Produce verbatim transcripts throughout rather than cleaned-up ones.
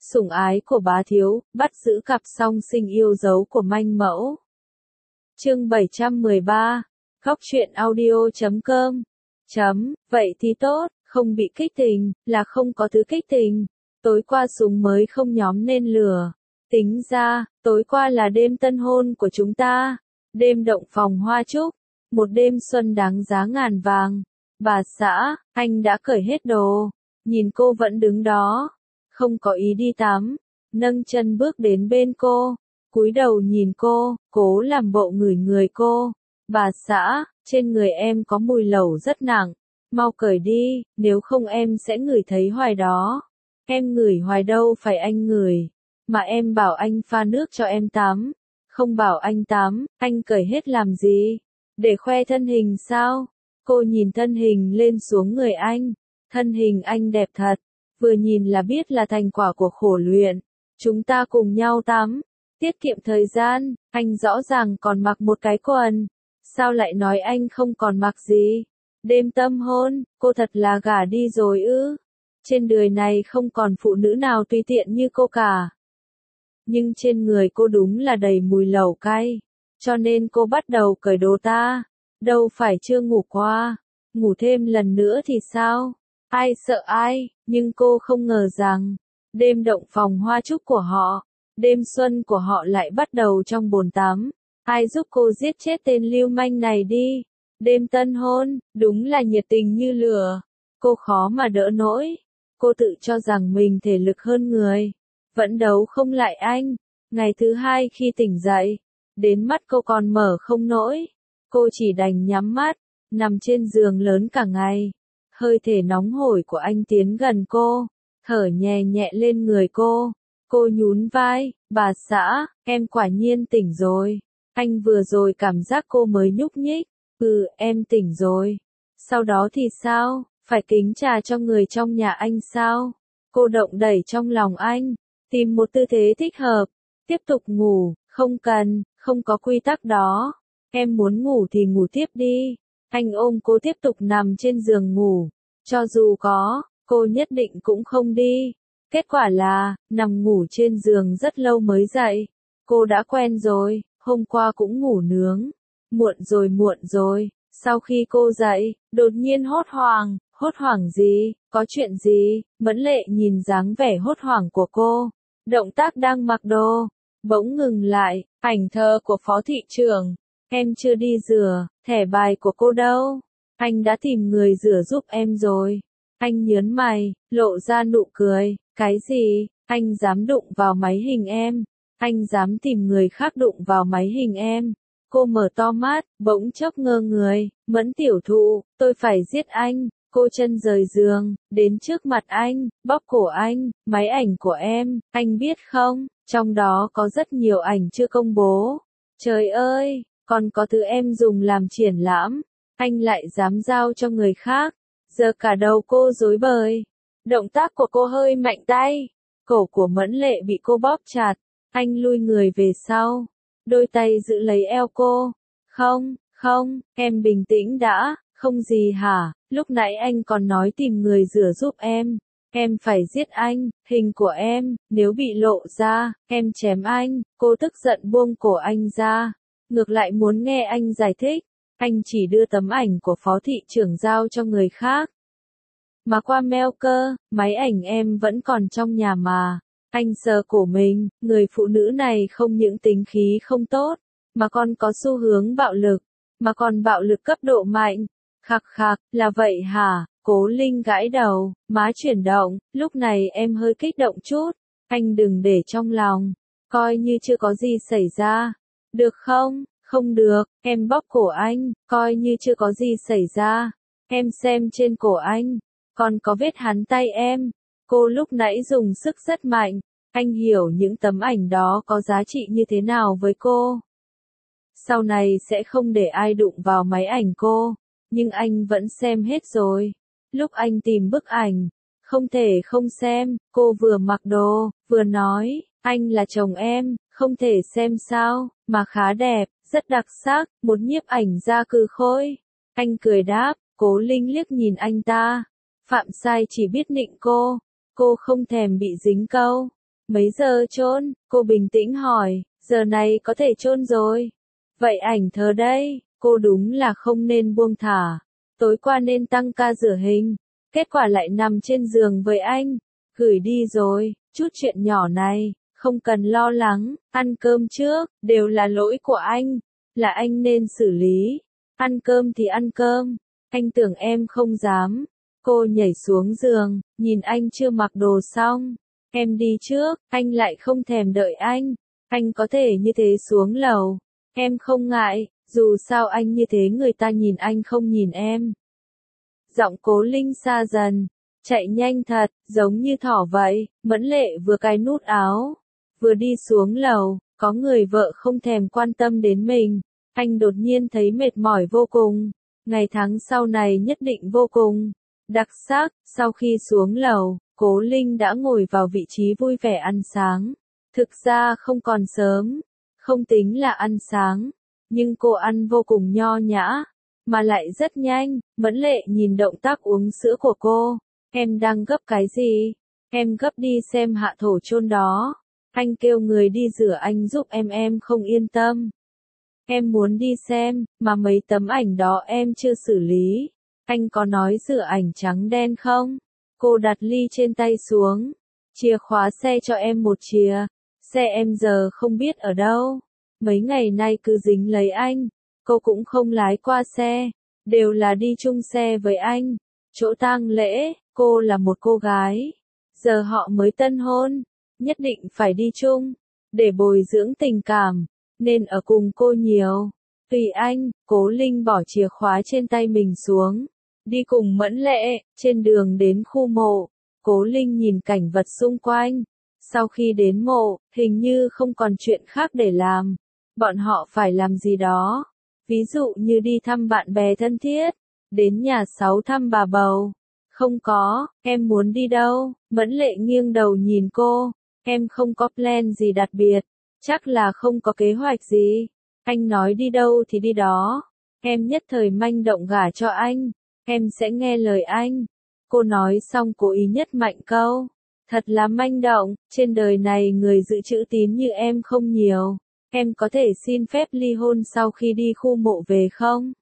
Sủng ái của bá thiếu, bắt giữ cặp song sinh yêu dấu của manh mẫu. Chương bảy trăm mười ba, Góc truyện audio chấm com. Chấm, vậy thì tốt, không bị kích tình, là không có thứ kích tình. Tối qua súng mới không nhóm nên lửa. Tính ra, tối qua là đêm tân hôn của chúng ta. Đêm động phòng hoa trúc. Một đêm xuân đáng giá ngàn vàng. Bà xã, anh đã cởi hết đồ. Nhìn cô vẫn đứng đó. Không có ý đi tắm. Nâng chân bước đến bên cô. Cúi đầu nhìn cô, cố làm bộ ngửi người cô. Bà xã, trên người em có mùi lẩu rất nặng. Mau cởi đi, nếu không em sẽ ngửi thấy hoài đó. Em ngửi hoài đâu phải anh ngửi. Mà em bảo anh pha nước cho em tắm. Không bảo anh tắm, anh cởi hết làm gì? Để khoe thân hình sao? Cô nhìn thân hình lên xuống người anh. Thân hình anh đẹp thật. Vừa nhìn là biết là thành quả của khổ luyện. Chúng ta cùng nhau tắm. Tiết kiệm thời gian, anh rõ ràng còn mặc một cái quần. Sao lại nói anh không còn mặc gì? Đêm tâm hôn, cô thật là gả đi rồi ư? Trên đời này không còn phụ nữ nào tùy tiện như cô cả. Nhưng trên người cô đúng là đầy mùi lẩu cay. Cho nên cô bắt đầu cởi đồ ta. Đâu phải chưa ngủ qua. Ngủ thêm lần nữa thì sao? Ai sợ ai, nhưng cô không ngờ rằng, đêm động phòng hoa trúc của họ, đêm xuân của họ lại bắt đầu trong bồn tắm. Ai giúp cô giết chết tên lưu manh này đi? Đêm tân hôn, đúng là nhiệt tình như lửa. Cô khó mà đỡ nổi. Cô tự cho rằng mình thể lực hơn người. Vẫn đấu không lại anh. Ngày thứ hai khi tỉnh dậy, đến mắt cô còn mở không nổi. Cô chỉ đành nhắm mắt, nằm trên giường lớn cả ngày. Hơi thể nóng hổi của anh tiến gần cô, thở nhẹ nhẹ lên người cô. Cô nhún vai, bà xã, em quả nhiên tỉnh rồi. Anh vừa rồi cảm giác cô mới nhúc nhích. Ừ, em tỉnh rồi. Sau đó thì sao? Phải kính trà cho người trong nhà anh sao? Cô động đẩy trong lòng anh, tìm một tư thế thích hợp. Tiếp tục ngủ, không cần, không có quy tắc đó. Em muốn ngủ thì ngủ tiếp đi. Anh ôm cô tiếp tục nằm trên giường ngủ. Cho dù có, cô nhất định cũng không đi. Kết quả là, nằm ngủ trên giường rất lâu mới dậy. Cô đã quen rồi, hôm qua cũng ngủ nướng. Muộn rồi muộn rồi, sau khi cô dậy, đột nhiên hốt hoảng. Hốt hoảng gì, có chuyện gì? Mẫn Lệ nhìn dáng vẻ hốt hoảng của cô. Động tác đang mặc đồ, bỗng ngừng lại, ảnh thơ của phó thị trưởng. Em chưa đi rửa, thẻ bài của cô đâu? Anh đã tìm người rửa giúp em rồi. Anh nhớn mày, lộ ra nụ cười. Cái gì? Anh dám đụng vào máy hình em? Anh dám tìm người khác đụng vào máy hình em? Cô mở to mắt, bỗng chốc ngơ người. Mẫn tiểu thụ, tôi phải giết anh. Cô chân rời giường, đến trước mặt anh, bóp cổ anh. Máy ảnh của em, anh biết không? Trong đó có rất nhiều ảnh chưa công bố. Trời ơi, còn có thứ em dùng làm triển lãm. Anh lại dám giao cho người khác. Giờ cả đầu cô rối bời. Động tác của cô hơi mạnh tay. Cổ của Mẫn Lệ bị cô bóp chặt. Anh lui người về sau. Đôi tay giữ lấy eo cô. Không, không, em bình tĩnh đã. Không gì hả? Lúc nãy anh còn nói tìm người rửa giúp em. Em phải giết anh. Hình của em, nếu bị lộ ra, em chém anh. Cô tức giận buông cổ anh ra. Ngược lại muốn nghe anh giải thích. Anh chỉ đưa tấm ảnh của phó thị trưởng giao cho người khác. Mà qua mail cơ, máy ảnh em vẫn còn trong nhà mà. Anh sờ cổ mình, người phụ nữ này không những tính khí không tốt, mà còn có xu hướng bạo lực, mà còn bạo lực cấp độ mạnh. Khạc khạc, là vậy hả? Cố Linh gãi đầu, má chuyển động, lúc này em hơi kích động chút. Anh đừng để trong lòng, coi như chưa có gì xảy ra. Được không? Không được, em bóp cổ anh, coi như chưa có gì xảy ra. Em xem trên cổ anh, còn có vết hắn tay em. Cô lúc nãy dùng sức rất mạnh. Anh hiểu những tấm ảnh đó có giá trị như thế nào với cô. Sau này sẽ không để ai đụng vào máy ảnh cô. Nhưng anh vẫn xem hết rồi. Lúc anh tìm bức ảnh, không thể không xem. Cô vừa mặc đồ, vừa nói, anh là chồng em, không thể xem sao, mà khá đẹp, rất đặc sắc, một nhiếp ảnh gia cừ khôi. Anh cười đáp, Cố Linh liếc nhìn anh ta. Phạm sai chỉ biết nịnh cô, cô không thèm bị dính câu. Mấy giờ chôn? Cô bình tĩnh hỏi, giờ này có thể chôn rồi. Vậy ảnh thờ đây, cô đúng là không nên buông thả. Tối qua nên tăng ca rửa hình, kết quả lại nằm trên giường với anh. Gửi đi rồi, chút chuyện nhỏ này, không cần lo lắng, ăn cơm trước, đều là lỗi của anh, là anh nên xử lý. Ăn cơm thì ăn cơm, anh tưởng em không dám. Cô nhảy xuống giường, nhìn anh chưa mặc đồ xong. Em đi trước, anh lại không thèm đợi anh. Anh có thể như thế xuống lầu. Em không ngại, dù sao anh như thế người ta nhìn anh không nhìn em. Giọng Cố Linh xa dần, chạy nhanh thật, giống như thỏ vậy. Mẫn Lệ vừa cài nút áo, vừa đi xuống lầu, có người vợ không thèm quan tâm đến mình. Anh đột nhiên thấy mệt mỏi vô cùng. Ngày tháng sau này nhất định vô cùng đặc sắc. Sau khi xuống lầu, Cố Linh đã ngồi vào vị trí vui vẻ ăn sáng. Thực ra không còn sớm, không tính là ăn sáng, nhưng cô ăn vô cùng nho nhã, mà lại rất nhanh. Mẫn Lệ nhìn động tác uống sữa của cô. Em đang gấp cái gì? Em gấp đi xem hạ thổ chôn đó. Anh kêu người đi rửa anh giúp em em không yên tâm. Em muốn đi xem, mà mấy tấm ảnh đó em chưa xử lý. Anh có nói rửa ảnh trắng đen không? Cô đặt ly trên tay xuống. Chìa khóa xe cho em một chìa. Xe em giờ không biết ở đâu. Mấy ngày nay cứ dính lấy anh. Cô cũng không lái qua xe. Đều là đi chung xe với anh. Chỗ tang lễ, cô là một cô gái. Giờ họ mới tân hôn. Nhất định phải đi chung. Để bồi dưỡng tình cảm. Nên ở cùng cô nhiều. Tùy anh, Cố Linh bỏ chìa khóa trên tay mình xuống. Đi cùng Mẫn Lệ, trên đường đến khu mộ. Cố Linh nhìn cảnh vật xung quanh. Sau khi đến mộ, hình như không còn chuyện khác để làm. Bọn họ phải làm gì đó. Ví dụ như đi thăm bạn bè thân thiết. Đến nhà Sáu thăm bà bầu. Không có, em muốn đi đâu? Mẫn Lệ nghiêng đầu nhìn cô. Em không có plan gì đặc biệt. Chắc là không có kế hoạch gì. Anh nói đi đâu thì đi đó. Em nhất thời manh động gả cho anh. Em sẽ nghe lời anh. Cô nói xong cố ý nhất mạnh câu. Thật là manh động, trên đời này người giữ chữ tín như em không nhiều. Em có thể xin phép ly hôn sau khi đi khu mộ về không?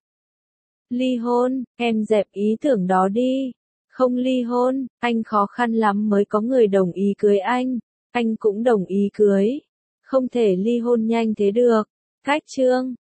Ly hôn, em dẹp ý tưởng đó đi. Không ly hôn, anh khó khăn lắm mới có người đồng ý cưới anh. Anh cũng đồng ý cưới. Không thể ly hôn nhanh thế được. Cách chương